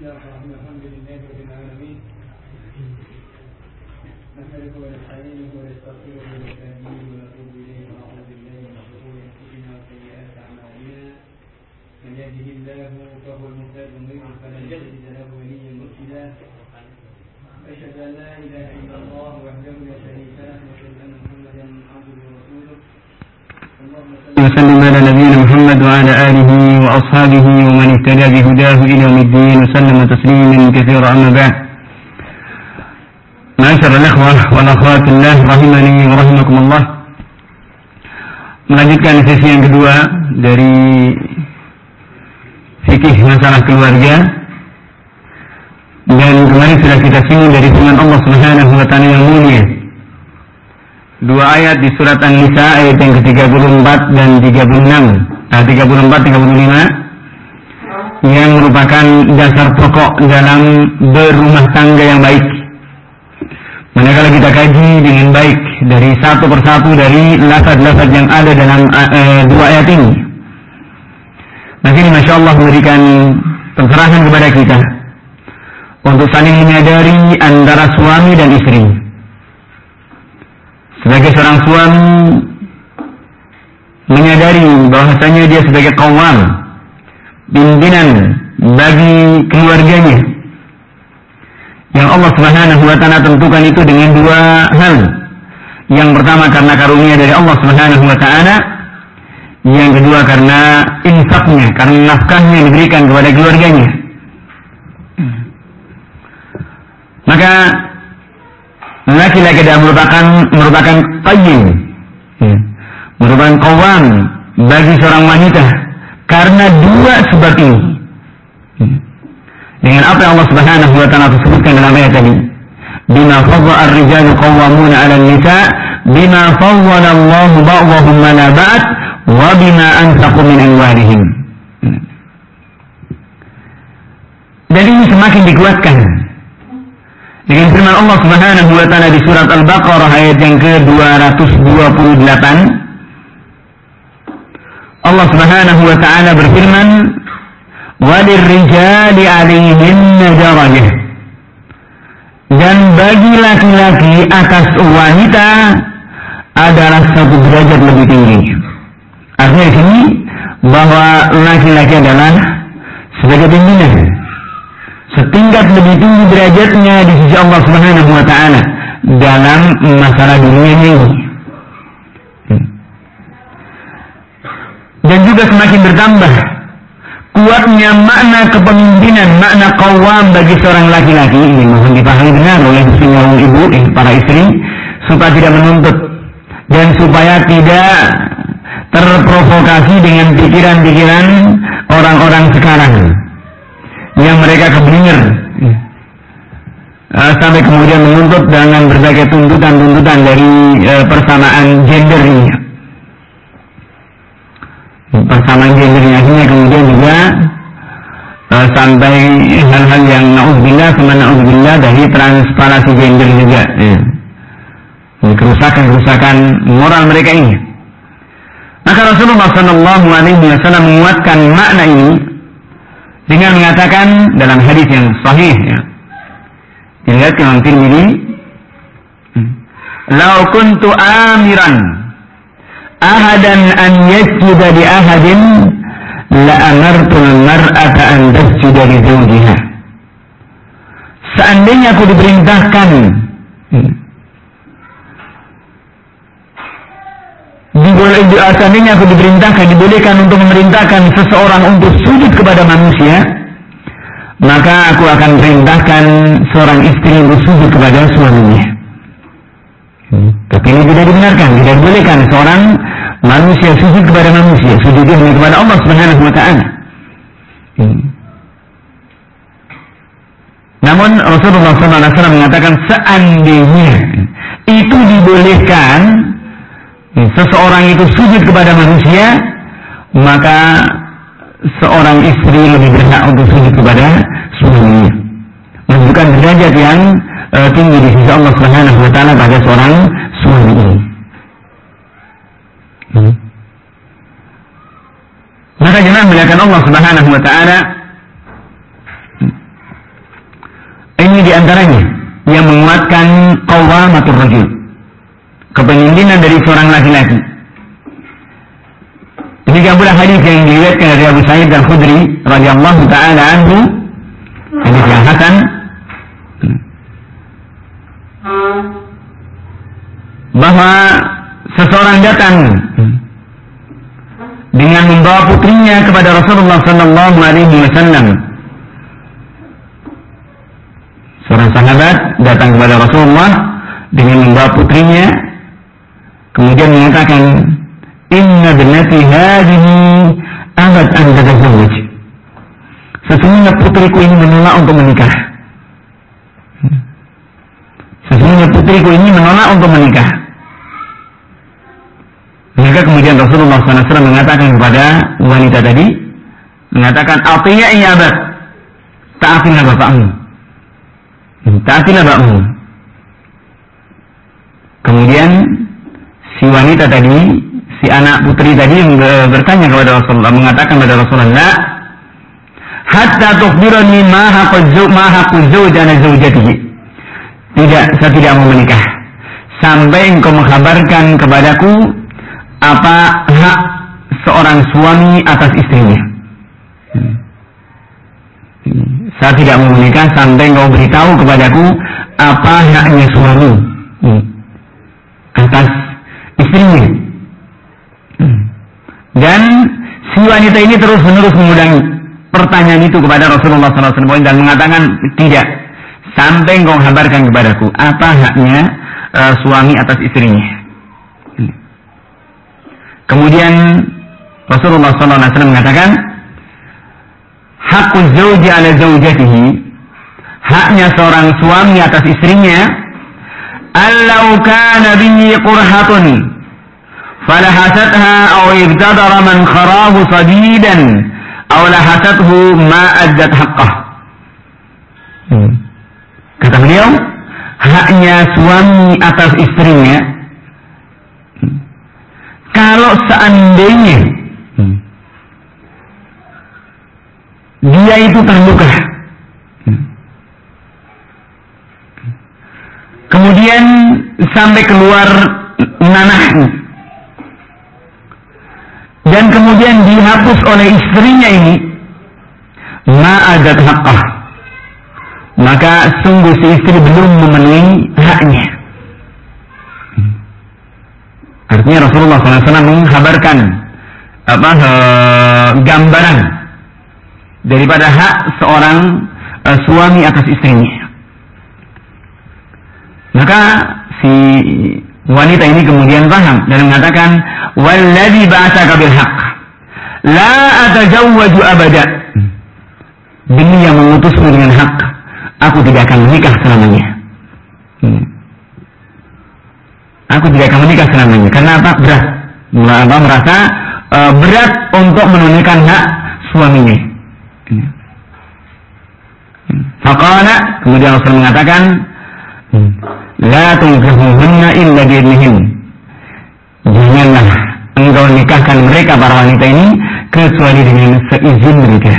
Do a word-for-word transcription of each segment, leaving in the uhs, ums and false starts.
الله الرحمن الحمد لله رب العالمين نحمده ونستعينه ونستغفره ونستهديه ونتوب إليه ونعوذ بالله من شرور أنفسنا وسيئات أعمالنا من يهده الله فهو المهتد ومن يضلل فلن تجد له وليا مرشدا أشهد أن لا إله إلا الله وحده لا شريك له وأشهد أن محمدا عبده ورسوله وسلم على نبينا محمد وعلى آله وأصحابه ومن اهتدى بهداه إلى يوم الدين وسلم تسليما كثيرا. أما بعد، معاشر الأخوة والأخوات الله rahimani wa rahimakumullah, melanjutkan sesi yang kedua dari fikih masalah keluarga, dan kemarin sudah kita singgung dari firman Allah Subhanahu wa taala yang mulia, dua ayat di surat An-Nisa ayat yang ke tiga puluh empat dan tiga puluh enam, nah tiga puluh empat tiga puluh lima, yang merupakan dasar pokok dalam berumah tangga yang baik. Manakala kita kaji dengan baik dari satu persatu dari lafaz-lafaz yang ada dalam uh, dua ayat ini, maka ini Masya Allah memberikan pencerahan kepada kita untuk saling menyadari antara suami dan istri. Sebagai seorang suami menyadari bahwasanya dia sebagai qawwam, pimpinan bagi keluarganya, yang Allah Subhanahu wa taala tentukan itu dengan dua hal. Yang pertama karena karunia dari Allah Subhanahu wa taala, yang kedua karena infaknya, karena nafkahnya yang diberikan kepada keluarganya. Maka laki-laki adalah merupakan merupakan qayyim, ya, merupakan qawwam bagi seorang wanita karena dua sebab ini. Ya. Dengan apa yang Allah Subhanahu wa taala sebutkan dalam ayat tadi, bima faddala ar-rijalu qawwamuna 'ala an-nisa bima faddala Allahu ba'dahum 'ala ba'd wa bima anfaqu min amwalihim. Dan ini semakin dikuatkan dengan firman Allah Subhanahu wa taala di surat Al-Baqarah ayat yang ke dua ratus dua puluh delapan. Allah Subhanahu wa taala berfirman, "Walirrijali 'alaihinna darajah." Dan bagi laki-laki atas wanita adalah satu derajat lebih tinggi. Artinya di sini bahwa laki-laki adalah sebagai pimpinan, setingkat lebih tinggi derajatnya di sisi Allah Subhanahu wa taala dalam masalah dunia ini. Dan juga semakin bertambah kuatnya makna kepemimpinan, makna qawwam bagi seorang laki-laki. Ini mohon dipahami benar oleh semua ibu, eh, para istri, supaya tidak menuntut dan supaya tidak terprovokasi dengan pikiran-pikiran orang-orang sekarang yang mereka keblinger, uh, sampai kemudian menuntut dengan berbagai tuntutan-tuntutan dari uh, persamaan gender ini, persamaan gender ini akhirnya kemudian juga uh, sampai hal-hal yang na'udzubillah sama na'udzubillah dari transparansi gender juga, ya. Kerusakan-kerusakan moral mereka ini. Maka Rasulullah Shallallahu Alaihi Wasallam menguatkan makna ini dengan mengatakan dalam hadis yang sahih, ya, dilihat Imam Tirmidzi, "Lau kuntu amiran ahadan an yasjuda li ahadin la amartu al-mar'ata an tasjuda li zawjiha." Seandainya aku diperintahkan Diboleh, seandainya aku diperintahkan, dibolehkan untuk memerintahkan seseorang untuk sujud kepada manusia, maka aku akan perintahkan seorang istri untuk sujud kepada suaminya. Hmm. Tapi ini tidak dibenarkan, tidak dibolehkan seorang manusia sujud kepada manusia, sujudnya hanya kepada Allah Subhanahu wa taala. Hmm. Namun Rasulullah shallallahu alaihi wasallam mengatakan seandainya itu dibolehkan, seseorang itu sujud kepada manusia, maka seorang istri lebih berhak untuk sujud kepada suaminya. Menunjukkan derajat yang uh, tinggi di sisi Allah Subhanahu wa taala pada seorang suami ini. Hmm. Maka jemaah melihat Allah Subhanahu wa taala ini diantaranya yang menguatkan qawwamatur rajul, kepemimpinan dari seorang laki-laki. Demikian pula hadis yang diriwayatkan dari Abu Sa'id Al-Khudri radhiyallahu taala anhu, hadis yang hasan, bahwa seseorang datang dengan membawa putrinya kepada Rasulullah sallallahu alaihi wasallam. Seorang sahabat datang kepada Rasulullah dengan membawa putrinya, kemudian mengatakan, "Inna binati hadhihi abad an tatazawwaj." Sesungguhnya putriku ini menolak untuk menikah. Sesungguhnya putriku ini menolak untuk menikah. Maka kemudian Rasulullah sallallahu alaihi wasallam mengatakan kepada wanita tadi, mengatakan, "Atiya ya abad, taatilah bapakmu, taatilah bapakmu." Kemudian si wanita tadi, si anak putri tadi bertanya kepada Rasulullah, mengatakan kepada Rasulullah, "Hatta tukhbirani ma haqqu ma haqqu zawjana zawjatihi." Tidak, saya tidak mau menikah sampai engkau mengkabarkan kepadaku apa hak seorang suami atas istrinya. Saya tidak mau menikah sampai engkau beritahu kepadaku apa haknya suami atas istrinya. Dan si wanita ini terus menerus mengulangi pertanyaan itu kepada Rasulullah sallallahu alaihi wasallam dan mengatakan, tidak, sampai engkau kabarkan kepadaku apa haknya uh, suami atas istrinya. Kemudian Rasulullah sallallahu alaihi wasallam mengatakan, haqquz zawji ala zawjatihi, haknya seorang suami atas istrinya, allau kana bihi qurhatun falahasatha aw ibtadara man kharahu sadidan aw lahasathu ma addat haqqah. Hmm. Kata beliau, haknya suami atas istrinya, kalau seandainya hmm, dia itu terluka, hmm, kemudian sampai keluar nanahnya, dan kemudian dihapus oleh istrinya ini, ma'adat haqqah, maka sungguh si istri belum memenuhi haknya. Artinya Rasulullah sallallahu alaihi wasallam menghabarkan apa he, gambaran daripada hak seorang uh, suami atas istrinya. Maka si wanita ini kemudian paham dan mengatakan, "Walladzi ba'atsaka bil haqq la atajawwaju abada." Demi yang mengutusmu dengan hak, aku tidak akan menikah selamanya. Hmm. Aku tidak akan menikah selamanya. Karena apa? Berat. Apa? Merasa uh, berat untuk menunaikan hak suaminya. Faqala, kemudian Rasul mengatakan, la tunkihuhunna illa biidnihin. Janganlah engkau nikahkan mereka, para wanita ini, kecuali dengan seizin mereka.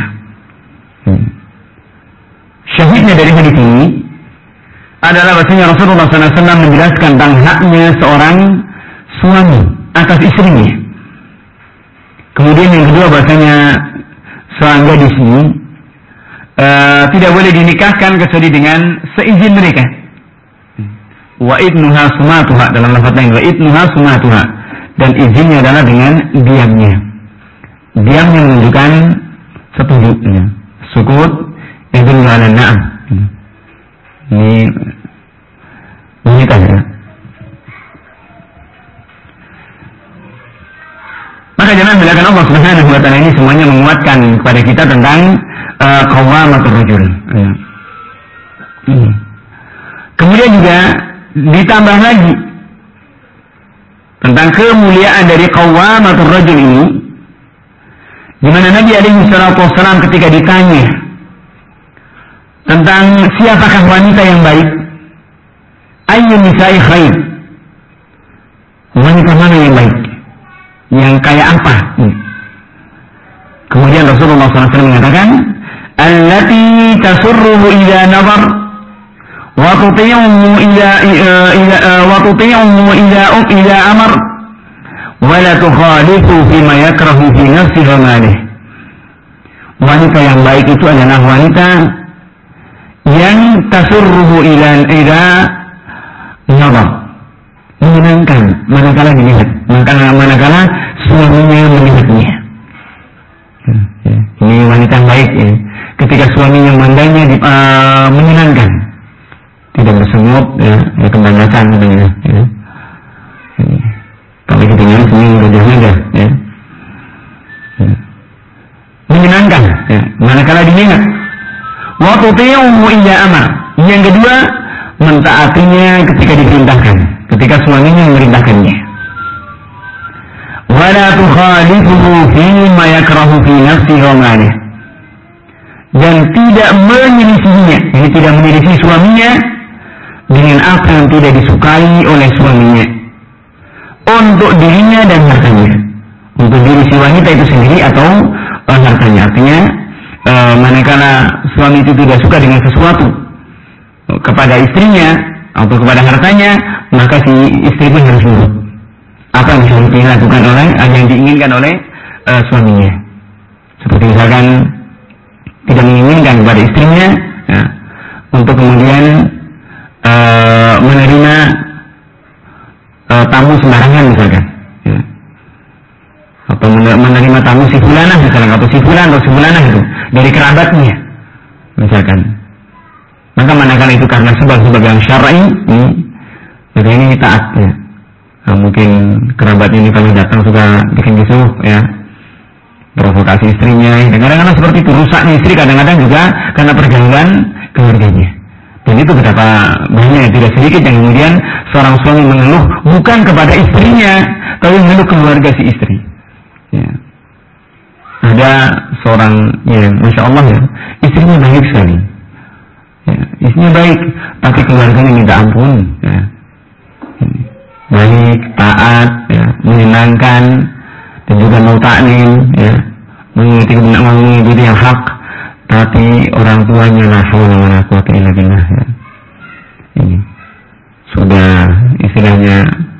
Syahidnya dari hadis ini adalah bahasanya Rasulullah sallallahu alaihi wasallam menjelaskan tentang haknya seorang suami atas istrinya. Kemudian yang kedua bahasanya seorang gadis ini uh, tidak boleh dinikahkan kecuali dengan seizin mereka. Wa idnuha sumatuha, dalam lafaz lain wa idnuha sumatuha, dan izinnya adalah dengan diamnya. Diamnya menunjukkan setuju. Sukut itu ala na'am. Ini menikah ya. Maka jangan belakan Allah Subhanahu wa taala ini semuanya menguatkan kepada kita tentang uh, qawwamatur rajul. Ya. Hmm. Kemudian juga ditambah lagi tentang kemuliaan dari qawwamatur rajul ini, di mana Nabi alaihi salatu wasallam ketika ditanya tentang siapakah wanita yang baik, ayyun nisa'i khair, wanita mana yang baik, yang kayak apa? Kemudian Rasulullah sallallahu alaihi wasallam mengatakan, allati tasurruhu idza nazar wa tuti'uhu ila ila wa tuti'uhu ila ila amar wa la tukhalifu fima yakrahu fi nafsihi wa malihi. Wanita yang baik itu adalah wanita yang tasurruhu ila ila nazar, menyenangkan manakala dilihat, manakala manakala suaminya melihatnya. Ini wanita yang baik ya. Ketika suaminya memandangnya uh, menyenangkan, tidak bersengut ya, ya kebanggaan katanya ya. Kalau kita dengar senyum wajah-wajah ya. ya. Menyenangkan ya, manakala dilihat. Wa tuti'uhu illa amar. Yang kedua, mentaatinya ketika diperintahkan, ketika suaminya memerintahkannya. Wa la tukhalifuhu fima yakrahu fi nafsihi wa malihi. Dan tidak menyelisihinya, ini tidak menyelisih suaminya dengan apa yang tidak disukai oleh suaminya untuk dirinya dan hartanya, untuk diri si wanita itu sendiri atau uh, hartanya. Artinya uh, manakala suami itu tidak suka dengan sesuatu kepada istrinya atau kepada hartanya, maka si istri pun harus nurut apa yang harus dilakukan oleh yang diinginkan oleh uh, suaminya. Seperti misalkan tidak menginginkan kepada istrinya ya, untuk kemudian uh, menerima uh, tamu sembarangan misalkan ya. Atau menerima tamu si fulanah misalkan, atau si fulan atau si fulanah itu dari kerabatnya misalkan. Maka manakala itu karena sebab-sebab yang syar'i, ini, maka ini taat ya. Nah, mungkin kerabatnya ini kalau datang suka bikin kisuh ya, provokasi istrinya. Kadang-kadang seperti itu, rusaknya istri kadang-kadang juga karena pergaulan keluarganya. Dan itu betapa banyak, tidak sedikit yang kemudian seorang suami mengeluh bukan kepada istrinya, tapi mengeluh keluarga si istri. Ya. Ada seorang yang masya Allah ya, istrinya baik sekali. Ya, istrinya baik, tapi keluarganya minta ampun. Ya. Baik, taat, ya, menyenangkan, dan juga mau taklim, ya, mengikuti mengikuti yang hak, tapi orang tuanya la haula wala quwwata illa billah ya. Ini sudah istilahnya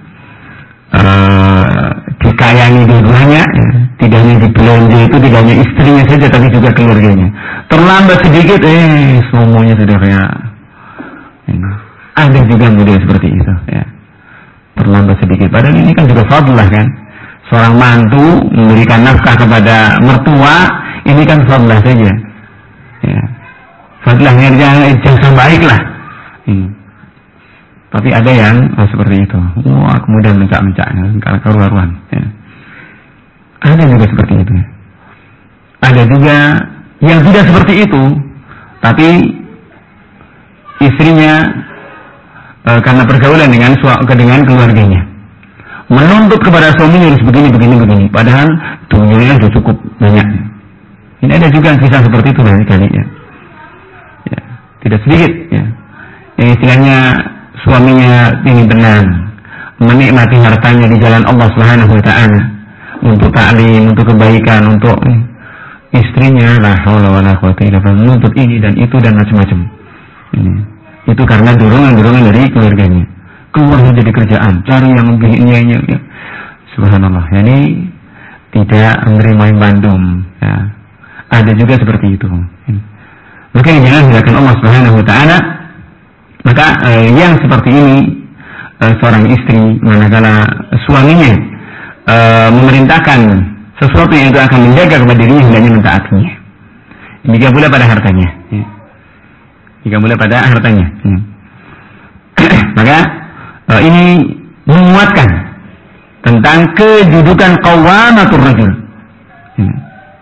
uh, dikayangi dua-duanya, ya. Tidak hanya dibelanja itu tidak hanya istrinya saja, tapi juga keluarganya. Terlambat sedikit, eh semuanya sudah kayak ini. Ada juga model seperti itu, ya. Terlambat sedikit. Padahal ini kan juga fadlah kan. Seorang mantu memberikan nafkah kepada mertua, ini kan fadlah saja. Ya. Fadlahnya jasa baik lah. Hmm. Tapi ada yang oh, seperti itu. Wah, kemudian mencak-mencak, kalau karuan. Ya. Ada juga seperti itu. Ada juga yang tidak seperti itu, tapi istrinya e, karena pergaulan dengan dengan keluarganya, menuntut kepada suaminya harus begini, begini, begini. Padahal dunianya sudah cukup banyak. Ini ada juga kisah seperti itu banyak kali ya. Ya, tidak sedikit ya. Yang istilahnya suaminya ingin tenang, menikmati hartanya di jalan Allah Subhanahu wa taala, untuk taklim, untuk kebaikan, untuk istrinya la haula wala quwwata illa billah, menuntut ini dan itu dan macam-macam. Ini. Itu karena dorongan-dorongan dari keluarganya. Keluar dari kerjaan, cari yang lebih ini ya, ya. Subhanallah. Ya, ini tidak menerima yang bandum ya. Ada juga seperti itu. Maka yang jangan dilakukan Allah Subhanahu wa taala. Maka eh, yang seperti ini eh, seorang istri manakala suaminya eh, memerintahkan sesuatu yang itu akan menjaga kepada dirinya, hendaknya mentaatinya. Jika pula pada hartanya. Ya. Jika pula pada hartanya. Ya. Maka eh, ini menguatkan tentang kedudukan qawwamatur rajul. Ya.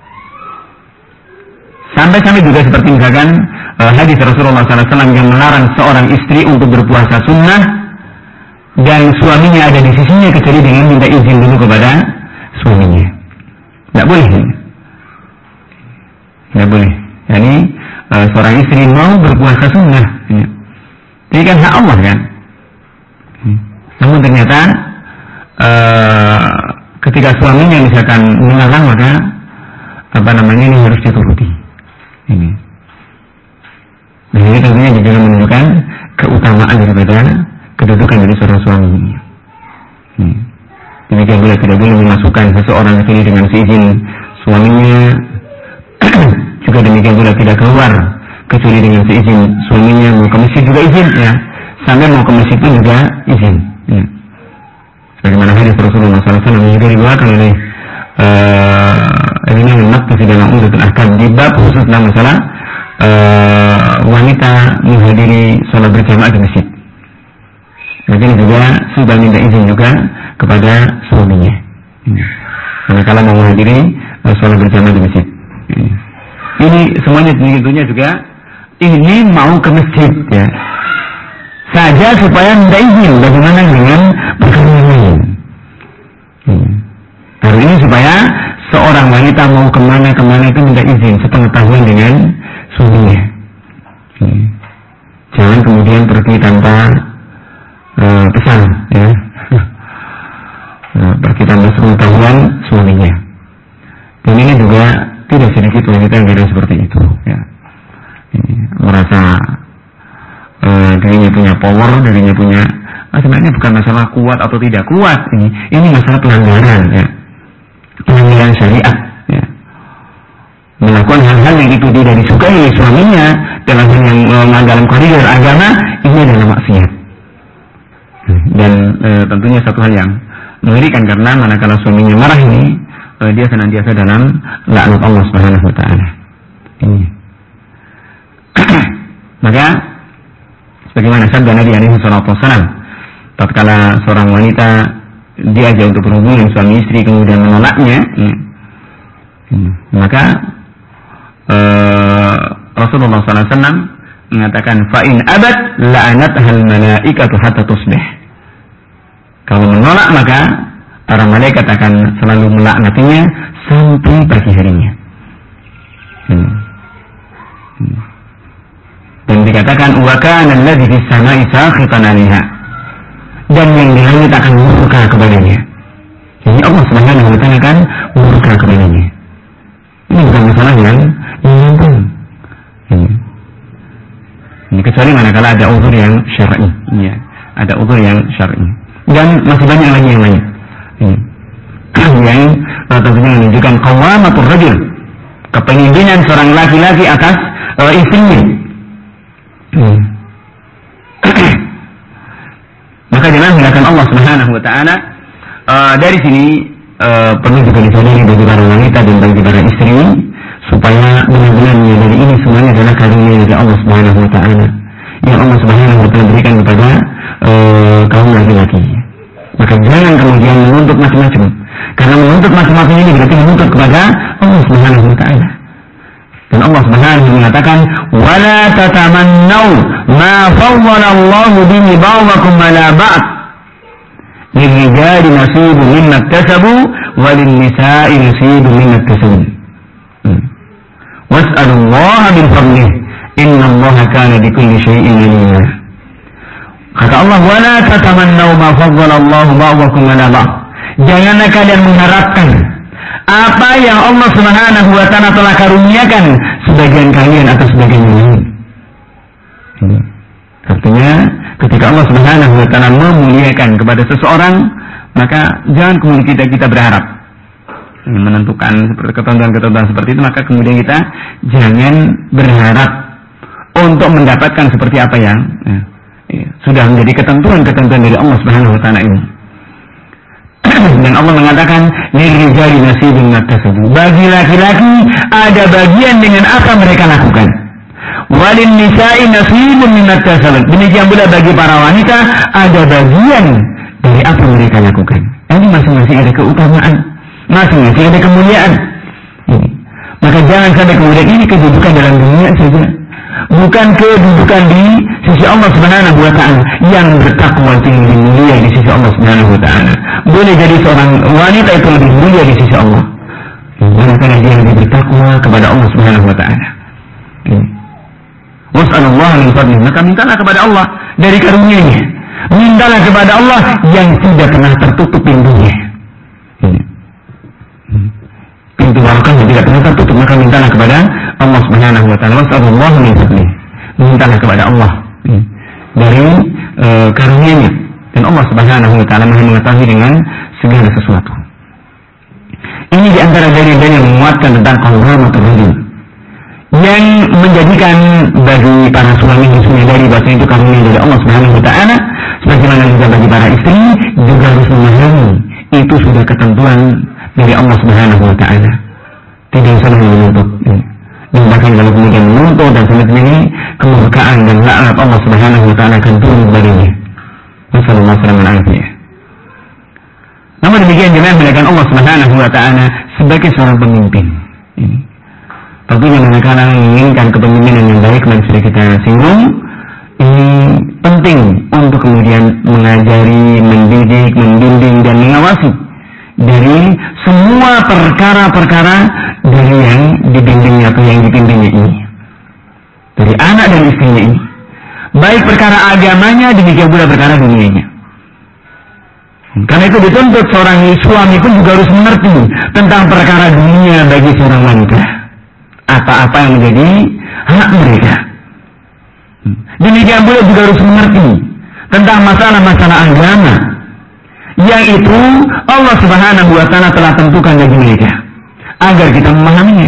Sampai-sampai juga seperti misalkan uh, hadis Rasulullah sallallahu alaihi wasallam yang melarang seorang istri untuk berpuasa sunnah dan suaminya ada di sisinya kecuali dengan minta izin dulu kepada suaminya. Tidak boleh. Tidak boleh. Yani uh, seorang istri mau berpuasa sunnah. Ya. Ini kan hak Allah kan. Namun ternyata uh, ketika suaminya misalkan melarang, maka apa namanya ini harus dituruti. Ini. Nah, ini tentunya juga menunjukkan keutamaan daripada kedudukan dari seorang suami. Hmm. Demikian pula tidak boleh memasukkan seseorang ke sini dengan seizin suaminya. Juga demikian pula tidak keluar kecuali dengan seizin suaminya. Mau ke masjid juga izin, ya. Sampai mau ke masjid pun juga izin. Ya. Sebagaimana hadis Rasulullah sallallahu alaihi wasallam juga diriwayatkan oleh ini memang di dalam Umdatul Ahkam di bab khusus tentang masalah uh, wanita menghadiri sholat berjamaah di masjid. Jadi juga sudah minta izin juga kepada suaminya. Karena kalau mau menghadiri uh, sholat berjamaah di masjid. Ini semuanya tentunya juga ini mau ke masjid, ya. Saja supaya minta izin. Bagaimana dengan perkara yang lain? Hari ini supaya seorang wanita mau kemana-kemana itu minta izin sepengetahuan dengan suaminya. Hmm. Jangan kemudian pergi tanpa uh, pesan, ya. Nah, pergi tanpa sepengetahuan suaminya. Dan ini juga tidak sedikit wanita yang tidak seperti itu, ya. Ini, merasa uh, dirinya punya power, dirinya punya. Nah, sebenarnya bukan masalah kuat atau tidak kuat. Ini, ini masalah pelanggaran, ya. Pelanggaran syariat, ya. Melakukan hal-hal yang itu tidak disukai oleh suaminya dalam hal yang uh, dalam koridor agama, ini adalah maksiat. Dan uh, tentunya satu hal yang mengerikan karena manakala suaminya marah ini, uh, dia senantiasa dalam laknat Allah Subhanahu wa taala. Ini. Maka sebagaimana sabda Nabi alaihi salatu wasallam, tatkala seorang wanita diajak untuk berhubungan suami istri kemudian menolaknya, ya, maka uh, Rasulullah sallallahu alaihi wasallam mengatakan fa'in abad la'anathal malaikatu hatta tusbih. Kalau menolak maka para malaikat akan selalu melaknatinya sampai pagi harinya. Hmm. Hmm. Dan dikatakan wa kana alladhi fis sama'i sakhitan 'alaiha. Dan yang di langit akan murka kepadanya. Jadi Allah Subhanahu wa taala akan murka kepadanya. Ini bukan masalah yang gampang. Ini. Ini kecuali manakala ada uzur yang syar'i, ya. Ada uzur yang syar'i. Dan masih banyak lagi yang lain. Ini. Yang tentunya menunjukkan qawamatur rajul, kepemimpinan seorang laki-laki atas uh, istrinya. Hmm. Maka jangan menggunakan Allah Subhanahu wa taala. Uh, dari sini uh, perlu juga disadari bagi para wanita dan bagi para istri supaya benar-benar menyadari ini semuanya adalah karunia dari Allah Subhanahu wa taala yang Allah Subhanahu wa taala berikan kepada uh, kaum laki-laki. Maka jangan kemudian menuntut macam-macam. Karena menuntut macam-macam ini berarti menuntut kepada Allah Subhanahu wa taala. Dan Allah Subhanahu mengatakan wala tatamannau ma faddala Allah bihi ba'dakum 'ala ba'd. Lirijali nasibun mimma iktasabu wa lin-nisa'i nasibun mimma iktasabu. Was'alullaha min fadlihi innallaha kana bikulli syai'in 'alima. Kata Allah wala tatamannau ma faddala Allah ba'dakum 'ala ba'd. Janganlah kalian mengharapkan apa yang Allah Subhanahu wa taala telah karuniakan sebagian kalian atas sebagian yang lain. Artinya ketika Allah Subhanahu wa taala memuliakan kepada seseorang, maka jangan kemudian kita kita berharap menentukan seperti ketentuan-ketentuan seperti itu, maka kemudian kita jangan berharap untuk mendapatkan seperti apa yang ya, ya, sudah menjadi ketentuan-ketentuan dari Allah Subhanahu wa taala ini. Dan Allah mengatakan lirijali nasibun mimma iktasabu. Bagi laki-laki ada bagian dengan apa mereka lakukan. Walin nisa'i nasibun mimma iktasabu. Demikian pula bagi para wanita ada bagian dari apa mereka lakukan. Ini masing-masing ada keutamaan, masing-masing ada kemuliaan. Ini. Maka jangan sampai kemudian ini kedudukan dalam dunia saja, bukan kedudukan di sisi Allah Subhanahu wa taala. Yang bertakwa itu lebih mulia di sisi Allah Subhanahu wa taala. Boleh jadi seorang wanita itu lebih mulia di sisi Allah karena dia lebih bertakwa kepada Allah Subhanahu wa taala. Was'alullaha min fadlihi, maka mintalah kepada Allah dari karunia-Nya. Mintalah kepada Allah yang tidak pernah tertutup pintunya. Pintu barakah yang tidak pernah tertutup, maka mintalah kepada Allah Subhanahu wa taala. Was'alullaha min fadlihi. Mintalah kepada Allah dari taala Maha mengetahui dengan segala sesuatu. Ini di antara dalil-dalil yang menguatkan tentang qawwamatur rajul, yang menjadikan bagi para suami harus menyadari bahwa itu karunia dari Allah Subhanahu wa taala, sebagaimana juga bagi para istri juga harus memahami itu sudah ketentuan dari Allah Subhanahu wa taala. Tidak usah menuntut. Dan bahkan kalau kemudian menuntut dan semacamnya ini, kemurkaan dan laknat Allah Subhanahu wa taala akan turun kepadanya. Wassallallahu alaihi wasallam. Namun demikian jemaah melakukan Allah Subhanahu wa taala sebagai seorang pemimpin. Ini tentunya manakala menginginkan kepemimpinan yang baik, yang sudah kita singgung, ini penting untuk kemudian mengajari, mendidik, membimbing dan mengawasi dari semua perkara-perkara dari yang dibimbingnya atau yang dipimpinnya ini, dari anak dan istrinya ini, baik perkara agamanya demikian pula perkara dunianya. Karena itu dituntut seorang suami pun juga harus mengerti tentang perkara dunia bagi seorang wanita, apa-apa yang menjadi hak mereka. Demikian pula juga harus mengerti tentang masalah-masalah agama yang itu Allah Subhanahu wa taala telah tentukan bagi mereka agar kita memahaminya.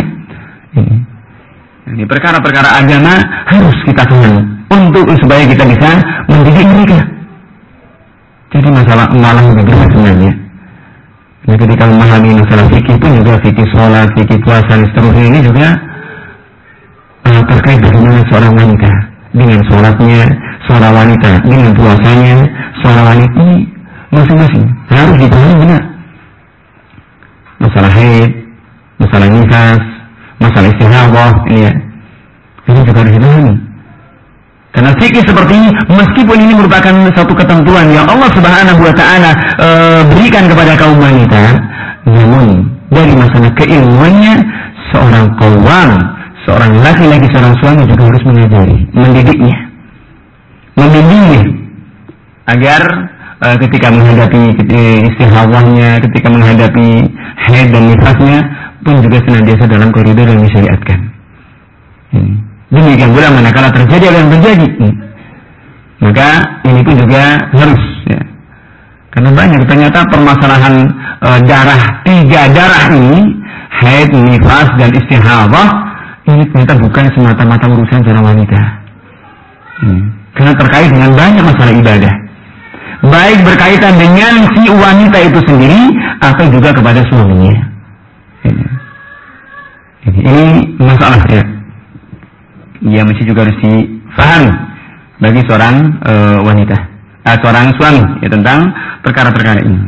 Ini perkara-perkara agama harus kita pahami untuk supaya kita bisa mendidik mereka. Jadi masalah malah lebih berat sebenarnya. Jadi ketika memahami masalah fikih pun juga fikih sholat, fikih puasa dan seterusnya ini juga uh, terkait bagaimana seorang wanita dengan sholatnya, seorang wanita dengan puasanya, seorang wanita ini masing-masing harus dipahami benar. Masalah haid, masalah nifas, masalah istihadah, ini ya, ini juga harus dipahami. Karena fikih seperti ini, meskipun ini merupakan satu ketentuan yang Allah Subhanahu wa taala e, berikan kepada kaum wanita, namun dari masalah keilmuannya, seorang qawwam, seorang laki-laki, seorang suami juga harus mengajari, mendidiknya, membimbingnya agar e, ketika menghadapi istihadahnya, ketika menghadapi haid dan nifasnya pun juga senantiasa dalam koridor yang disyariatkan. Hmm. Demikian pula manakala terjadi apa yang terjadi, hmm. maka ini pun juga harus, ya. Karena banyak ternyata permasalahan e, darah, tiga darah ini, haid, nifas dan istihadah, ini ternyata bukan semata-mata urusan seorang wanita. Hmm. Karena terkait dengan banyak masalah ibadah, baik berkaitan dengan si wanita itu sendiri atau juga kepada suaminya. Ini, ini masalah, ya, yang mesti juga harus difahami bagi seorang e, wanita, eh, seorang suami, ya, tentang perkara-perkara ini.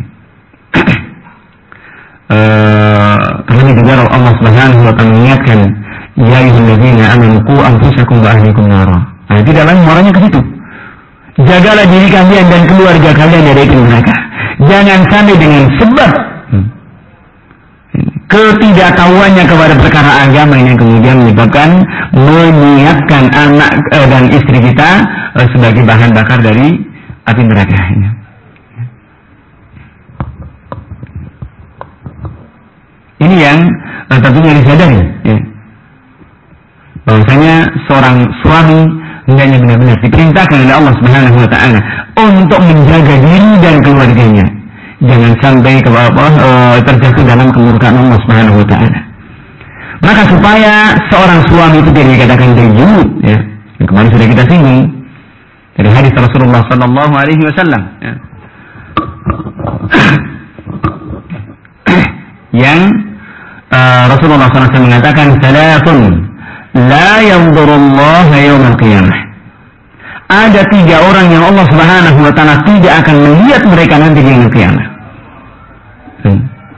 e, Karena juga Allah Subhanahu wa taala mengingatkan, ya ayyuhalladzina amanu qu anfusakum wa ahlikum nara. Nah, tidak lain muaranya ke situ. Jagalah diri kalian dan keluarga kalian dari api neraka. Jangan sampai dengan sebab ketidaktahuannya kepada perkara agama yang kemudian menyebabkan menyiapkan anak eh, dan istri kita eh, sebagai bahan bakar dari api neraka. Ini yang eh, tentunya disadari, ya, bahwasanya seorang suami hendaknya benar-benar diperintahkan oleh Allah Subhanahu wa taala untuk menjaga diri dan keluarganya. Jangan sampai ke bawah e, terjatuh dalam kemurkaan Allah Subhanahu wa taala. Maka supaya seorang suami itu tidak dikatakan dayyus, ya, yang kemarin sudah kita singgung dari hadis Rasulullah sallallahu alaihi wasallam, ya, yang e, Rasulullah sallallahu alaihi wasallam mengatakan, salatun la yanzurullah yaumal qiyamah. Ada tiga orang yang Allah Subhanahu wa taala tidak akan melihat mereka nanti di hari kiamat. Hmm.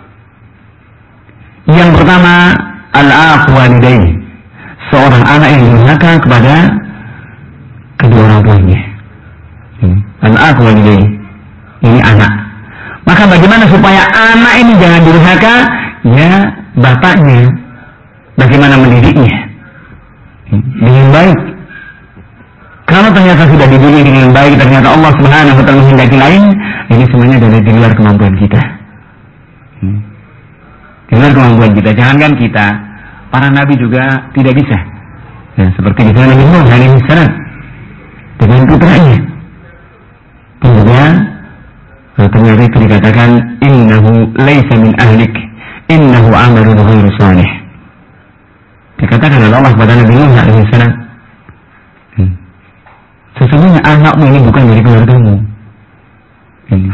Yang pertama, al-aqu walidain, seorang anak yang durhaka kepada kedua orang tuanya. Hmm. Al-aqu walidain, ini anak. Maka bagaimana supaya anak ini jangan durhaka? Ya, bapaknya bagaimana mendidiknya hmm. dengan baik. Kalau ternyata sudah dididik dengan baik, ternyata Allah Subhanahu wa taala menghendaki lain, ini semuanya dari di luar kemampuan kita. Hmm. Di luar kemampuan kita. Jangankan kita, para nabi juga tidak bisa. Ya, seperti di sana Nabi Nuh alaihi salam dengan putranya. Tidak Nah, ternyata itu dikatakan innahu laisa min ahlik, innahu amalun ghairu salih. Dikatakan oleh Allah kepada Nabi Nuh alaihi salam, hmm. sesungguhnya anakmu ini bukan dari keluargamu. Ini.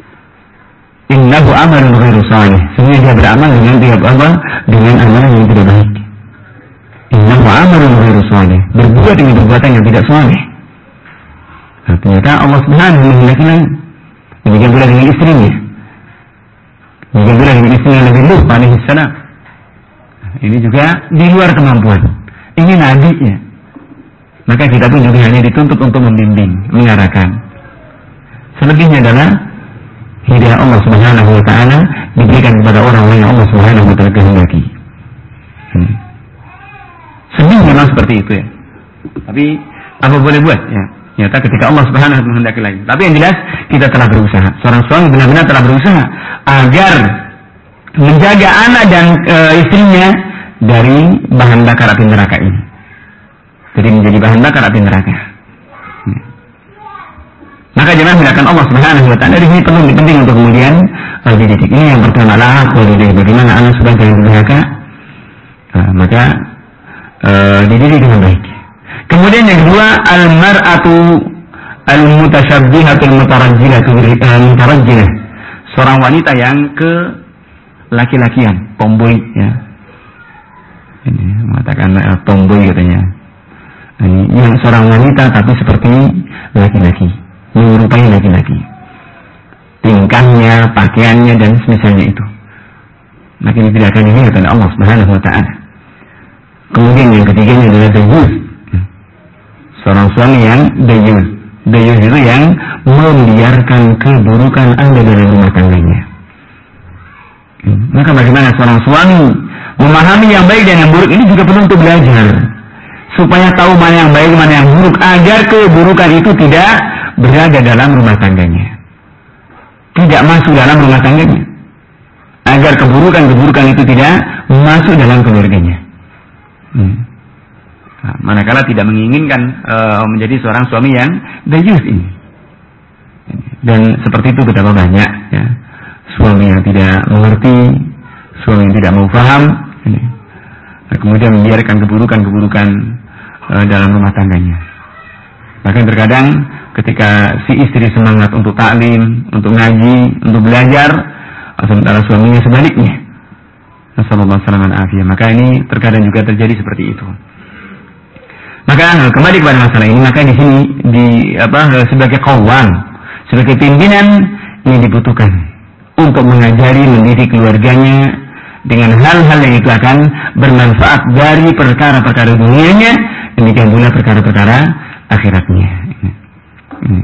Innahu amalun ghairu salih. Sesungguhnya dia beramal dengan tidak apa? Dengan amalan yang tidak baik. Innahu amalun ghairu salih. Berbuat dengan perbuatan yang tidak saleh. Nah, ternyata Allah Subhanahu wa taala demikian pula dengan istrinya. Demikian pula dengan istrinya Nabi Nuh alaihi salam. Ini juga di luar kemampuan. Ini nabinya. Maka kita pun juga hanya dituntut untuk membimbing, mengarahkan. Selebihnya adalah hidayah Allah Subhanahu wa taala diberikan kepada orang-orang yang Allah Subhanahu wa taala kehendaki. Hmm. Sedih memang seperti itu ya. Tapi apa boleh buat ya? Nyata ketika Allah Subhanahu wa taala menghendaki lagi. Tapi yang jelas kita telah berusaha. Seorang suami benar-benar telah berusaha agar menjaga anak dan e, istrinya dari bahan bakar api neraka ini. Jadi menjadi bahan bakar api neraka. Hmm. Maka jemaah melakukan Allah Subhanahu wa taala di sini perlu penting untuk kemudian uh, dididik. Ini yang pertama lah walidah, bagaimana anak sudah jadi durhaka, uh, maka uh, dididik dengan baik. Kemudian yang kedua, al-mar'atu al-mutashabbihatul mutarajjilatu mutarajjilah. Seorang wanita yang ke laki-lakian, tomboy ya. Ini mengatakan uh, tomboy katanya. Ini yang seorang wanita tapi seperti laki-laki, menyerupai laki-laki, tingkahnya, pakaiannya dan semisalnya itu. Maka ini tidak akan dilihat oleh Allah Subhanahu wa taala. Kemudian yang ketiganya adalah dayus. Seorang suami yang dayus. Dayus itu yang membiarkan keburukan Anda dalam rumah tangganya. Maka bagaimana seorang suami memahami yang baik dan yang buruk ini juga perlu untuk belajar. Supaya tahu mana yang baik, mana yang buruk, agar keburukan itu tidak berada dalam rumah tangganya, tidak masuk dalam rumah tangganya, agar keburukan-keburukan itu tidak masuk dalam keluarganya. Hmm. Nah, manakala tidak menginginkan uh, menjadi seorang suami yang dayus ini. Dan seperti itu betapa banyak ya, suami yang tidak mengerti, suami yang tidak mau paham, ini. Nah, kemudian membiarkan keburukan-keburukan uh, dalam rumah tangganya. Bahkan terkadang ketika si istri semangat untuk taklim, untuk ngaji, untuk belajar, sementara suaminya sebaliknya. Nasallallahu alaihi wasallam. Maka ini terkadang juga terjadi seperti itu. Maka kembali kepada masalah ini, maka di sini di apa sebagai kawan, sebagai pimpinan ini dibutuhkan untuk mengajari, mendidik keluarganya dengan hal-hal yang itu akan bermanfaat dari perkara-perkara dunianya, demikian pula perkara-perkara akhiratnya. Hmm.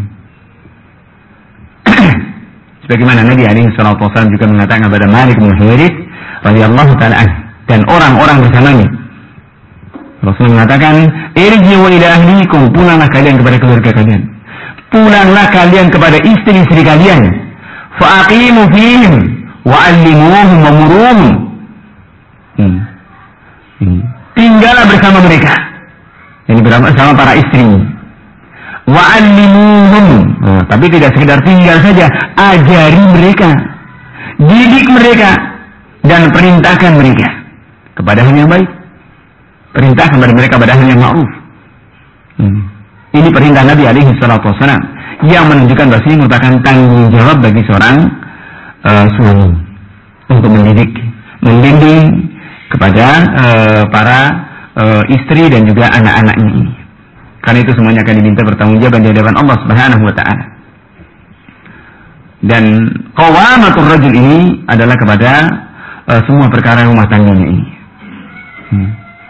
Sebagaimana Nabi alaihi salatu wasallam juga mengatakan kepada Malik bin Huwairits radhiyallahu taala anhu dan orang-orang bersamanya. Rasul mengatakan, "Irji'u ila ahlikum," pulanglah kalian kepada keluarga kalian. Pulanglah kalian kepada istri-istri kalian. Fa aqimu fihim wa 'allimuhum wa muruhum. Hmm. Hmm. Tinggallah bersama mereka. Ini bersama para istri. Wa'allimuhum, nah, tapi tidak sekedar tinggal saja, ajari mereka, didik mereka, dan perintahkan mereka kepada hal yang baik, perintahkan kepada mereka pada hal yang ma'ruf. hmm. Ini perintah Nabi alaihi salatu wasallam yang menunjukkan bahwa ini merupakan tanggung jawab bagi seorang uh, suami untuk mendidik, membimbing kepada uh, para uh, istri dan juga anak-anaknya ini. Karena itu semuanya akan diminta bertanggungjawab di hadapan Allah Subhanahu wa taala. Dan qawamatur rajul ini adalah kepada uh, semua perkara rumah tangganya ini. Hmm.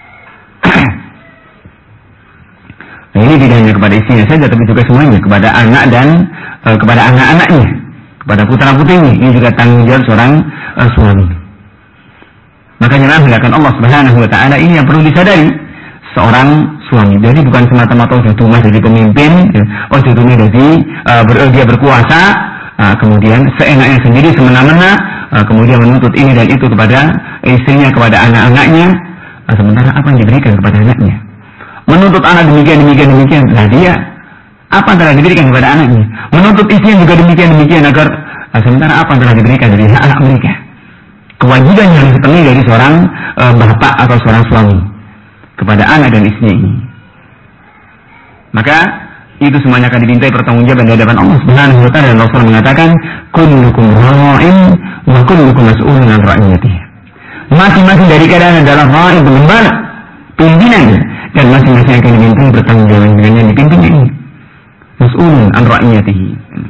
Nah, ini tidak hanya kepada istrinya saja, tapi juga semuanya, kepada anak dan uh, kepada anak-anaknya, kepada putra-putrinya. Ini juga tanggung jawab seorang uh, suami. Makanya melakukan Allah Subhanahu wa taala ini yang perlu disadari seorang suami. Jadi bukan semata-mata oh rumah jadi pemimpin, ya. oh di rumah jadi uh, ber, dia berkuasa, uh, kemudian seenaknya sendiri semena-mena, uh, kemudian menuntut ini dan itu kepada istrinya, kepada anak-anaknya, uh, sementara apa yang diberikan kepada anaknya? Menuntut anak demikian demikian demikian, nah dia apa yang telah diberikan kepada anaknya? Menuntut istrinya juga demikian demikian agar Nah, sementara apa yang telah diberikan dari hak mereka? Kewajiban yang dipenuhi dari seorang e, bapak atau seorang suami kepada anak dan istrinya ini. Maka itu semuanya akan dimintai pertanggungjawaban di hadapan Allah Subhanahu wa taala, dan Rasul mengatakan, kullukum ra'in wa kullukum mas'ulun 'an ra'iyatihi. Masing-masing dari kalian adalah ra'i, pengembala, pimpinan, dan masing-masing akan dimintai pertanggungjawaban dengan yang dipimpinnya ini. Mas'ulun 'an ra'iyatihi.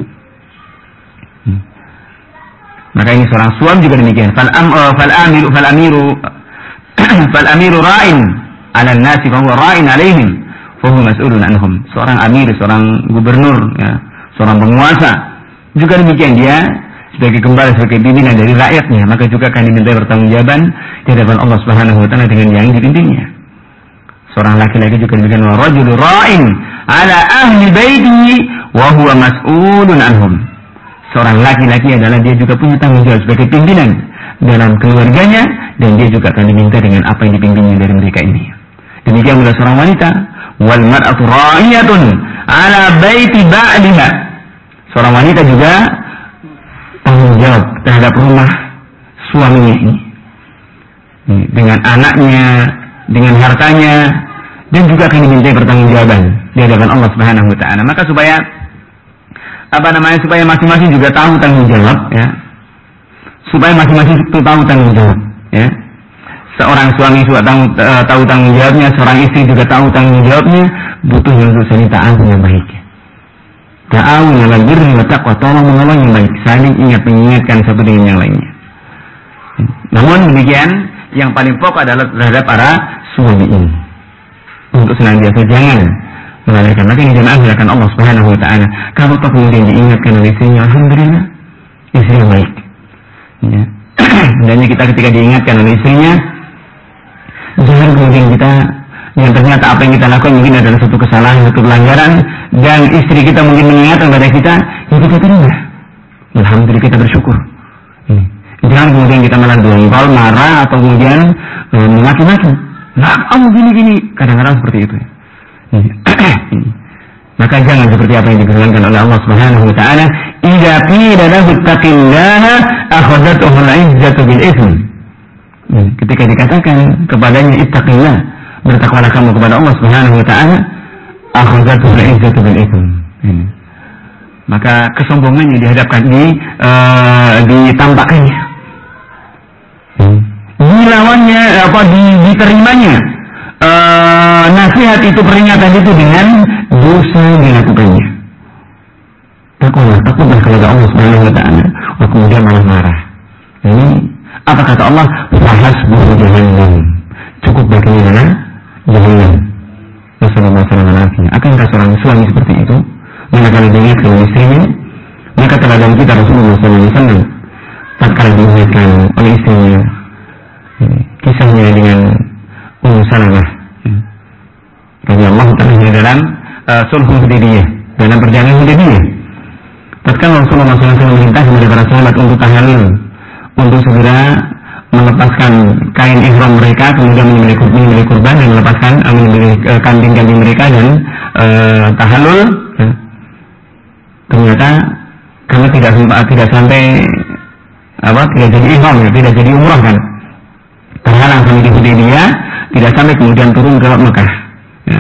Maka ini seorang suami juga demikian. Fal am fal amiru fal amiru fal amiru ra'in 'ala an-nasi fa huwa ra'in 'alaihim fa huwa mas'ulun anhum. Seorang amir, seorang gubernur, ya, seorang penguasa juga demikian, dia sebagai gembala, sebagai pimpinan dari rakyatnya, maka juga akan dimintai pertanggungjawaban di hadapan Allah Subhanahu wa taala dengan yang dipimpinnya. Seorang laki-laki juga demikian, wa rajulu ra'in 'ala ahli baitihi wa huwa mas'ulun anhum. Seorang laki-laki adalah dia juga punya tanggung jawab sebagai pimpinan dalam keluarganya, dan dia juga akan diminta dengan apa yang dipimpinnya dari mereka ini. Demikian pula seorang wanita, wal mar'atu ra'iyatun 'ala baiti ba'liha. Seorang wanita juga tanggung jawab terhadap rumah suaminya ini, dengan anaknya, dengan hartanya, dan juga akan dimintai pertanggungjawaban di hadapan Allah Subhanahu wa taala. Maka supaya apa namanya supaya masing-masing juga tahu tanggung jawab, ya. Supaya masing-masing itu tahu tanggung jawab, ya. Seorang suami juga tahu, uh, tahu tanggung jawabnya, seorang istri juga tahu tanggung jawabnya, butuh untuk saling ta'awun yang baik. Ta'awun 'alal birri wa taqwa, tolong menolong yang baik, saling ingat mengingatkan satu dengan yang lainnya. Namun demikian, yang paling pokok adalah terhadap para suami ini, untuk senantiasa jangan melalaikan. Maka ini jemaah silakan Allah Subhanahu wa taala. Kalau tak kemudian diingatkan oleh istrinya, alhamdulillah, istri yang baik. Ya. Hendaknya kita ketika diingatkan oleh istrinya, jangan kemudian kita yang ternyata apa yang kita lakukan mungkin adalah satu kesalahan, satu pelanggaran, dan istri kita mungkin mengingatkan kepada kita, ya kita terima. Alhamdulillah, kita bersyukur. Ya. Jangan kemudian kita malah dongkol, marah, atau kemudian e, memaki-maki. Nah, kamu gini-gini. Kadang-kadang seperti itu. Ya. Maka jangan seperti apa yang dikatakan oleh Allah Subhanahu wa taala, idza qila lahu ittaqillaha akhadhathu al-'izzatu bil itsm. Ketika dikatakan kepadanya ittaqillah, bertakwalah kamu kepada Allah Subhanahu wa taala, akhadhathu al-'izzatu bil itsm. Maka kesombongannya dihadapkan di uh, ditampakkannya. Dilawannya apa di, diterimanya Uh, nasihat itu, peringatan itu dengan dosa yang dilakukannya. Takutlah, takutlah kepada Allah Subhanahu wa taala. Kemudian malah marah. Ini apa kata Allah? Fahasbuhu jahannam. Cukup baginya mana? Jahannam. Wassalamualaikum warahmatullahi wabarakatuh. Akankah seorang suami seperti itu? Manakala diingatkan oleh istrinya, maka teladan kita Rasulullah shallallahu alaihi wasallam tatkala diingatkan oleh istrinya, kisahnya dengan Ummu Salamah radhiyallahu ta'ala dalam uh, sulhul Hudaybiyah, dalam perjalanan Hudaybiyah. Tatkala Rasulullah shallallahu alaihi wasallam memerintah kepada para sahabat untuk tahalul, untuk segera melepaskan kain ihram mereka, kemudian menyembelih kurban dan melepaskan uh, menyembelih uh, kambing-kambing mereka dan uh, tahalul. Ya. Ternyata karena tidak tidak sampai apa tidak jadi ihram, ya, tidak jadi umrah kan, terhalang sampai di Hudaybiyah, tidak sampai kemudian turun ke Mekah. Ya.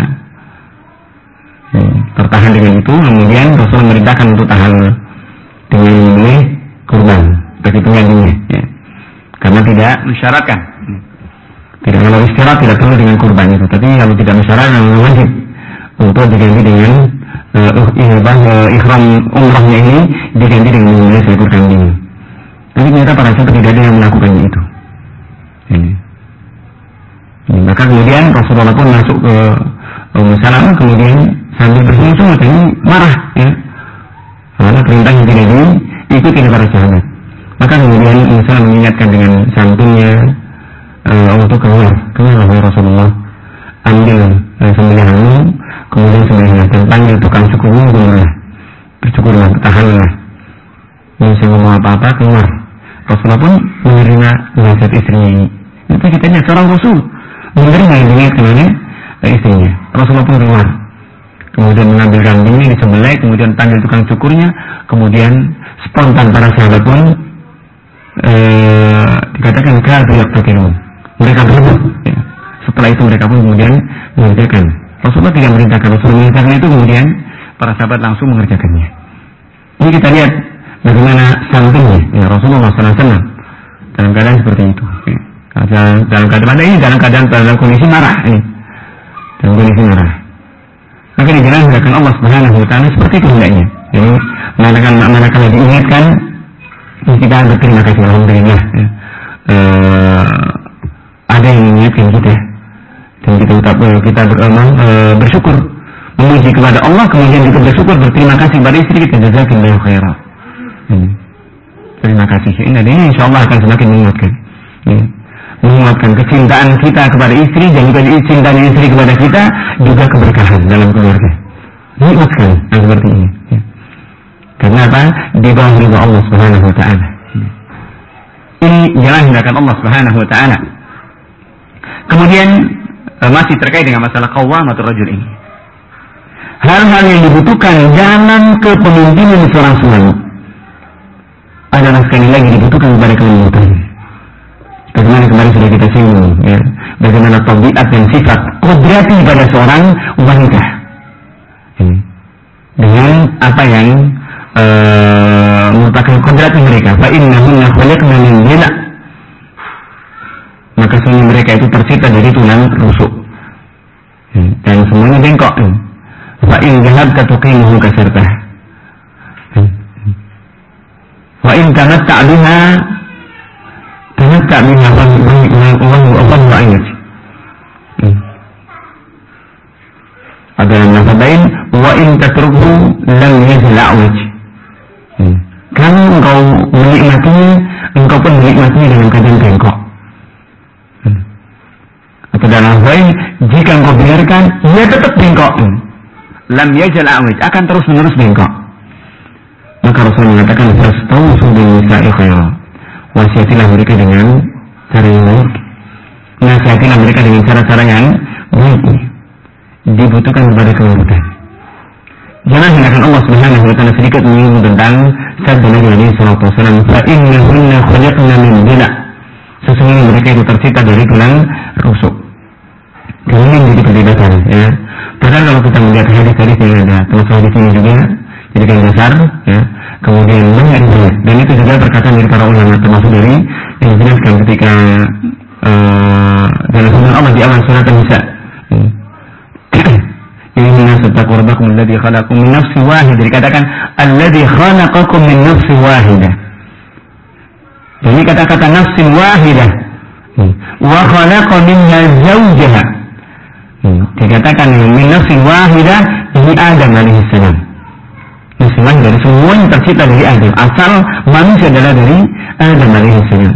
Hmm, tertahan dengan itu, kemudian Rasul memerintahkan untuk tahalul dengan menyembelih kurban bagi penggantinya, ya. Karena tidak mensyaratkan. Tidak, kalau istirahat tidak perlu dengan kurban itu, tapi kalau tidak mensyaratkan wajib untuk diganti dengan uh, uh, ihram umrahnya ini diganti dengan menyembelih seekor kambing. Tapi ternyata para sahabat tidak ada yang melakukannya itu. Ini. Ya, maka kemudian Rasulullah pun masuk ke Ummu Salamah, kemudian sambil bersenyum-senyum ini marah, ya, karena perintah yang tidak diikuti oleh para sahabat. Maka kemudian Ummu Salamah mengingatkan dengan santunnya uh, untuk keluar, keluar oleh Rasulullah, ambil uh, sembelihanmu, kemudian sembelihannya dan panggil tukang cukurmu, keluarlah, bercukurlah, bertahanlah, ini saya ngomong apa-apa, keluar. Rasulullah pun menerima nasihat istrinya ini. Itu kita lihat seorang Rasul menerima yang diingatkan oleh istrinya. Rasulullah pun keluar. kemudian mengambil kambingnya disembelih, kemudian panggil tukang cukurnya, kemudian spontan para sahabat pun ee, dikatakan kadu yaqtatilun, mereka berebut ya. Setelah itu mereka pun kemudian mengerjakan. Rasulullah tidak merintahkan, Rasulullah merintahkan itu, kemudian para sahabat langsung mengerjakannya. Ini kita lihat bagaimana santunnya ya, Rasulullah shallallahu alaihi wasallam dalam keadaan seperti itu ya. Dalam keadaan ini, dalam keadaan dalam kondisi marah ini, dalam kondisi marah, maka dijelaskan Allah Subhanahu Wa Taala seperti itu hendaknya. Jadi mengatakan manakala diingatkan kita berterima kasih, alhamdulillah ya. E, ada yang mengingatkan kita dan kita tetap kita beramang e, bersyukur, memuji kepada Allah, kemudian kita bersyukur, berterima kasih pada istri kita, jazakallahu khairan. Hmm. Terima kasih. Ini insya Allah akan semakin menguatkan, ya. menguatkan kecintaan kita kepada istri dan juga cintaan istri kepada kita, juga keberkahan dalam keluarga. Menguatkan yang seperti ini. Ya. Karena apa? Di bawah ridha Allah Subhanahu Wa Taala. Ini jalan tindakan Allah Subhanahu Wa Taala. Kemudian masih terkait dengan masalah qawwamatur rajul ini. Hal-hal yang dibutuhkan dalam kepemimpinan seorang suami adalah sekali lagi dibutuhkan kepada kelembutan. Bagaimana kemarin sudah kita singgung, ya. Bagaimana tabiat dan sifat kodrati pada seorang wanita. Ini. Dengan apa yang uh, merupakan kodrat mereka. Fa innahunna khuliqna min dhila. Maka sungguh mereka itu tercipta dari tulang rusuk. Ya. Dan semuanya bengkok. Ya. Fa in dhahabta tuqimuhu kasartah. Wa in tamatta' biha tamatta' biha wa adallu ayat. Ada yang mengatakan wa in tatrukhu lam yazil a'waj. Kalau engkau menikmatinya, engkau pun menikmatinya dengan keadaan bengkok. Atau dalam lain, jika engkau biarkan, ia tetap bengkok. Lam yazil a'waj, akan terus menerus bengkok. Maka Rasul mengatakan fastausu bin nisa'i khairan. Wasiatilah mereka dengan cara yang baik. Nasihatilah mereka dengan cara-cara yang baik. Dibutuhkan kepada kelembutan. Jangan hindarkan Allah Subhanahu Wa Taala sedikit menyinggung tentang sabda Nabi Muhammad sallallahu alaihi wasallam, fa innahunna khuliqna min dhila. Sesungguhnya mereka itu tercipta dari tulang rusuk. Ini menjadi perdebatan, ya. Padahal kalau kita melihat hadis-hadis yang ada, termasuk hadis ini juga jadikan dasar, ya. Kemudian banyak riwayat, dan itu juga perkataan dari para ulama, termasuk dari yang dijelaskan ketika uh, dalam firman Allah di awal surat An-Nisa. Inna sattaqu rabbakum alladhi khalaqakum min nafsin wahidah. Dikatakan alladhi khalaqakum min nafsin wahidah. Jadi kata-kata nafsin wahidah. Wa khalaqa minha zawjaha. Dikatakan min nafsin wahidah ini Adam alaihi salam. Nafsin wahidah dari semua yang tercipta dari Adam. Asal manusia adalah dari Adam alaihi salam.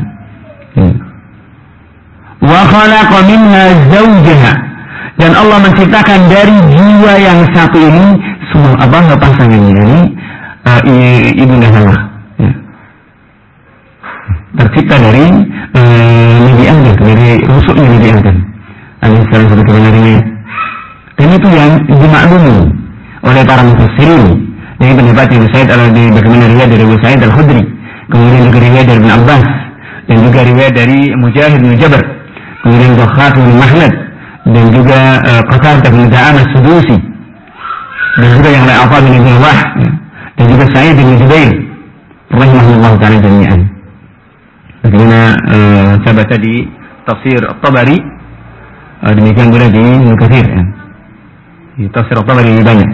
Wa khalaqa minha zawjaha. Dan Allah menciptakan dari jiwa yang satu ini semua abang pasangannya, ini uh, ibunda Hawa, ya. Tercipta dari uh, Nabi Adam, dari rusuknya Nabi Adam alaihissalam seperti ini. Dan itu yang dimaklumi oleh para mufassirin. Jadi pendapat yang Said al-Di bagaimana riwayat dari Abu Sa'id al-Khudri, kemudian juga riwayat dari Ibn Abbas, dan juga riwayat dari Mujahid bin Jabr, kemudian Zakhar bin Mahlad, dan juga uh, Qatadah bin Da'amah Sudusi, dan juga yang lain Afa bin Ibn Wah, ya. Dan juga Sa'id bin Jubair rahimahullah ta'ala jami'an. Bagaimana uh, saya baca di tafsir At-Tabari, uh, demikian pula di Ibnu Katsir, ya. Di tafsir At-Tabari lebih banyak.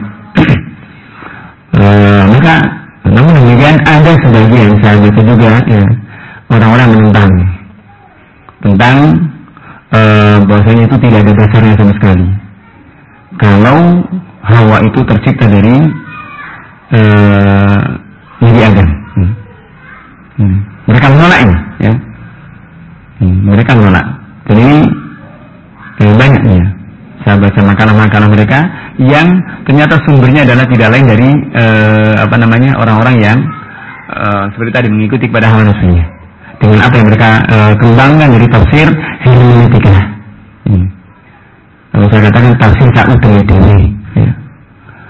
uh, maka namun demikian ada sebagian saya baca juga, ya, orang-orang menentang tentang Uh, bahwasanya itu tidak ada dasarnya sama sekali. Kalau Hawa itu tercipta dari uh, Nabi Adam, hmm. Hmm. mereka menolak ini, ya. Hmm. Mereka menolak. Jadi ini eh, banyaknya saya baca makalah-makalah mereka yang ternyata sumbernya adalah tidak lain dari uh, apa namanya orang-orang yang uh, seperti tadi mengikuti kepada hawa nafsunya, dengan apa yang mereka uh, kembangkan dari tafsir hermeneutika. Hmm. Kalau saya katakan tafsir tak utuh ini, ya.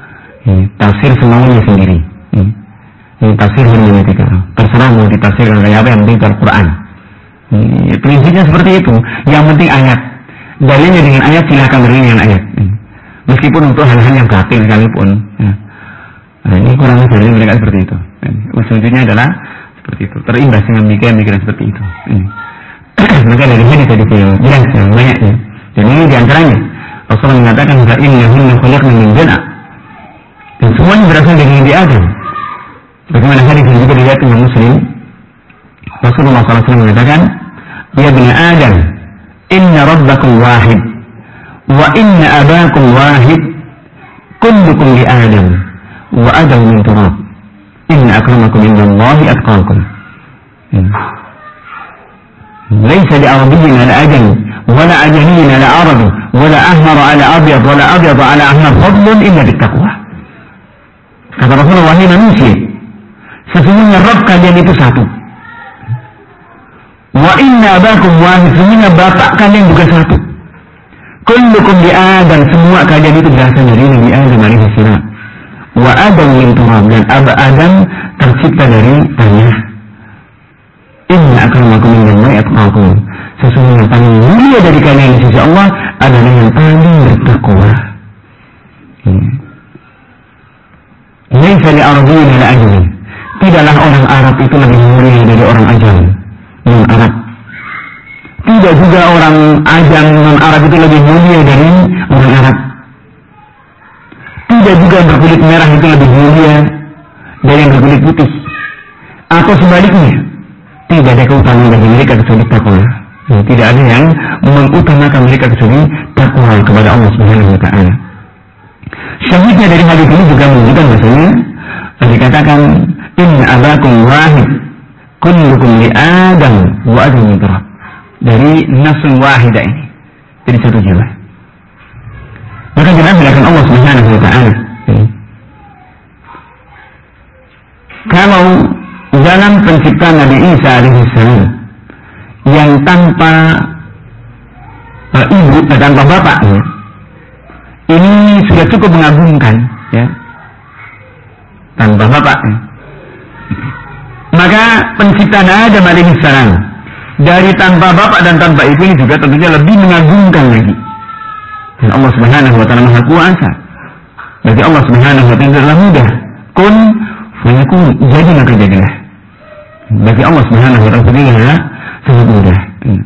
Hmm, tafsir semaunya sendiri. Hmm. Ini tafsir hermeneutika. Terserah mau ditafsirkan kayak apa, yang penting Al-Quran. Hmm, prinsipnya seperti itu. Yang penting ayat. Dalilnya dengan ayat, silakan beri dengan ayat. Hmm. Meskipun untuk hal-hal yang batil sekalipun. Hmm. Nah, ini kurang dari mereka seperti itu. Hmm. Ujung-ujungnya adalah seperti itu. Terimbas dengan pikiran-pikiran seperti itu. Hmm. Maka dari sini tadi jelas yang banyaknya. Dan ini diantaranya Rasulullah mengatakan fa innahunna khalaqna min jana'. Dan semuanya berasal dari Nabi Adam. Bagaimana hadis yang juga diriwayatkan oleh Muslim, Rasulullah sallallahu alaihi wasallam mengatakan, ya bani Adam, inna rabbakum wahid, wa inna abakum wahid, kullukum li Adam, wa Adam min turab, inna akramakum indallahi atqakum. Laysa li arabiyyin ala ajami, wala ajamiyyin ala arabi, wala ahmar ala abyad, wala abyad ala ahmar, fadlun illa bittaqwa. Kata Rasulullah, wahai manusia, sesungguhnya Rabb kalian itu satu. Wa inna abakum wahid, sesungguhnya bapak kalian juga satu. Kullukum di Adam, semua kalian itu berasal dari Nabi Adam alaihi salam. Wa Adam min turab, dan Aba Adam tercipta dari tanah. Inna akramakum indallahi atqakum, sesungguhnya paling mulia dari kalian di sisi Allah adalah yang paling bertakwa. Hmm. Laisa li arabiyyin ala ajami, tidaklah orang Arab itu lebih mulia dari orang ajam non Arab. Tidak juga orang ajam non Arab itu lebih mulia dari orang Arab. Tidak juga yang berkulit merah itu lebih mulia dari yang berkulit putih. Atau sebaliknya, tidak ada keutamaan bagi mereka kecuali takwa. Ya, tidak ada yang mengutamakan mereka kecuali takwa kepada Allah Subhanahu wa taala. Syahidnya dari hadis ini juga menunjukkan bahasanya dikatakan inna abakum wahid kullukum li Adam wa Adam min turab, dari nafsun wahidah ini, jadi satu jiwa. Maka jelas dilakukan Allah Subhanahu wa taala. Kalau dalam penciptaan Nabi Isa alaihissalam yang tanpa uh, ibu dan tanpa bapaknya, ini sudah cukup mengagumkan, ya, tanpa bapaknya. Maka penciptaan Adam alaihissalam dari tanpa bapak dan tanpa ibu ini juga tentunya lebih mengagumkan lagi. Dan Allah Subhanahu wa taala Maha Kuasa. Bagi Allah Subhanahu wa taala adalah mudah. Kun fayakun, jadi maka jadilah. Bagi Allah Subhanahu wa taala adalah sangat mudah.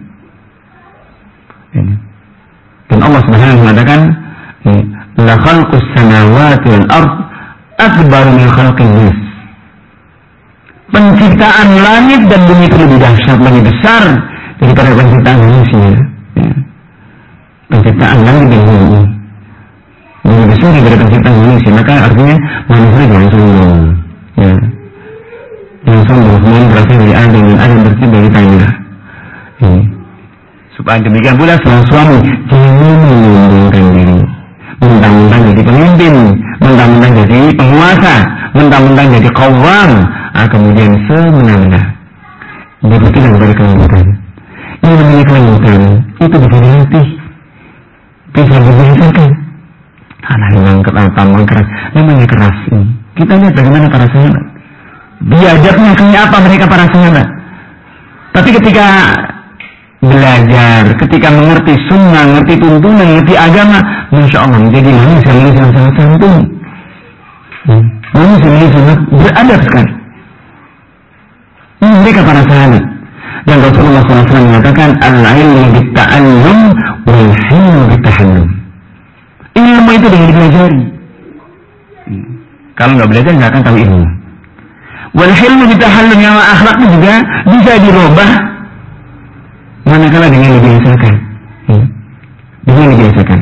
Dan Allah Subhanahu wa taala mengatakan, la khalqus samawati wal ard akbar min khalqin nas. Penciptaan langit dan bumi itu lebih dahsyat, lebih besar daripada penciptaan manusia. Ya. Penciptaan langit dan bumi lebih besar daripada penciptaan manusia. Maka artinya manusia jangan sombong. Ya. Jangan sombong. Semua berasal dari Adam dan Adam tercipta dari tanah. Ya. Supaya demikian pula seorang suami jangan menyombongkan diri. Mentang-mentang jadi pemimpin, mentang-mentang jadi penguasa, mentang-mentang jadi qawwam, ah, kemudian semena-mena diberikan kepada kelembutan. Ini namanya kelembutan, itu bisa dilatih, bisa dibiasakan. Anak memang tambang keras, namanya keras. Kita lihat bagaimana para sahabat, biadabnya kayak apa mereka para sahabat. Tapi ketika belajar, ketika mengerti sunnah, mengerti tuntunan, mengerti agama, Masya Allah menjadi manusia-manusia yang sangat santun, manusia-manusia sangat beradab sekali. Ini mereka para sahabat. Dan Rasulullah shallallahu alaihi wasallam mengatakan, al-ilmu bitta'allum wal-hilmu bittahallum. Ilmu itu dengan dipelajari. Kalau nggak belajar nggak akan tahu ilmu. Wal-hilmu bittahallum, yang akhlaknya juga bisa dirubah manakala dengan dibiasakan. Hmm. Dengan dibiasakan.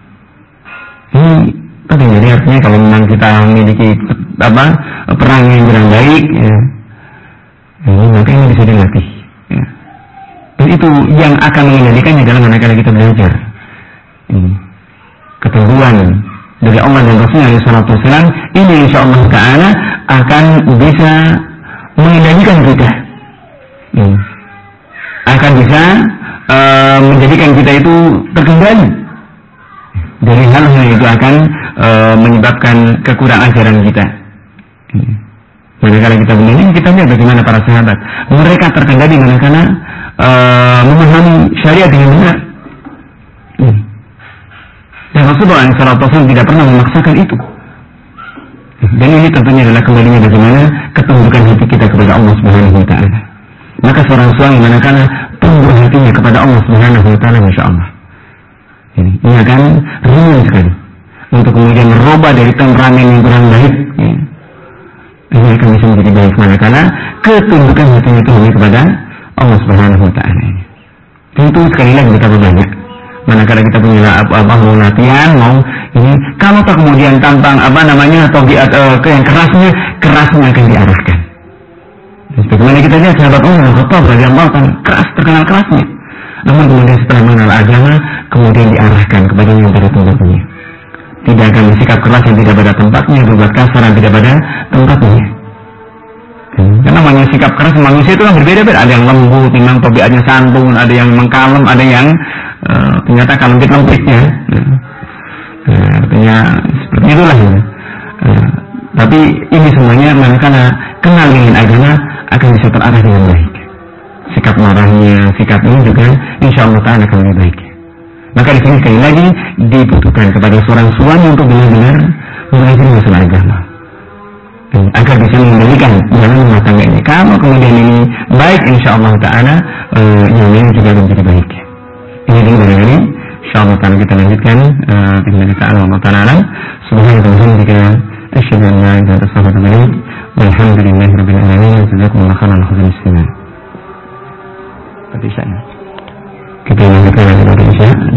Ini penting, jadi artinya kalau memang kita memiliki apa perang yang kurang baik, ya, ini maka ini bisa dilatih. Ya. Dan itu yang akan mengendalikannya dalam manakala kita belajar. Hmm. Ketentuan dari Allah dan Rasulullah shallallahu alaihi wasallam ini insya Allah Taala akan bisa mengendalikan kita. Hmm. Akan bisa uh, menjadikan kita itu terkendali dari hal-hal itu akan uh, menyebabkan kekurangan ajaran kita. Manakala kita begini, kita lihat bagaimana para sahabat. Mereka terkendali manakala uh, memahami syariat dengan benar. Dan Rasulullah shallallahu alaihi wasallam tidak pernah memaksakan itu. Dan ini tentunya adalah kembalinya bagaimana ketundukan hati kita kepada Allah Subhanahu wa taala. Maka seorang suami manakala tunduk hatinya kepada Allah Subhanahu wa taala, masya Allah, ini, ini akan ringan sekali untuk kemudian merubah dari temperamen yang kurang baik. Ya. Ini akan bisa menjadi baik manakala ketundukan hatinya itu hanya kepada Allah Subhanahu wa taala. Tentu sekali lagi betapa banyak manakala kita punya apa mau latihan, mau ini, kalau tak kemudian tampang apa namanya tobiat uh, ke yang kerasnya, kerasnya akan diarahkan. Bagaimana kita lihat sahabat Umar bin Khattab radhiyallahu anhu keras, terkenal kerasnya. Namun kemudian setelah mengenal agama, kemudian diarahkan kepada yang pada tempatnya. Tidak akan bersikap keras yang tidak pada tempatnya, berbuat kasar yang tidak pada tempatnya. Karena namanya sikap keras manusia itu kan berbeda-beda. Ada yang lembut, memang tobiatnya santun, ada yang mengkalem, ada yang uh, ternyata kalempit-lempitnya. Nah, artinya seperti itulah ya. Uh, tapi ini semuanya manakala kenal dengan agama akan bisa terarah dengan baik. Sikap marahnya, sikap ini juga insya Allah ta'ala akan lebih baik. Maka di sini sekali lagi dibutuhkan kepada seorang suami untuk benar-benar mempelajari masalah agama, agar bisa mengendalikan dalam rumah tangganya. Kalau kemudian ini baik, insya Allah ta'ala uh, yang lain juga menjadi baik. Ini dulu barangkali. InsyaAllah ta'ala kita lanjutkan Bismillah ta'ala wa ta'ala Subhanallah jika asyhadu an la ilaha illallah wa astaghfiruka wa atubu ilaik. Walhamdulillahi rabbil alamin. Jazakumullahu khairan wa husnul istimah. Pada isya kita lanjutkan lagi pada isya.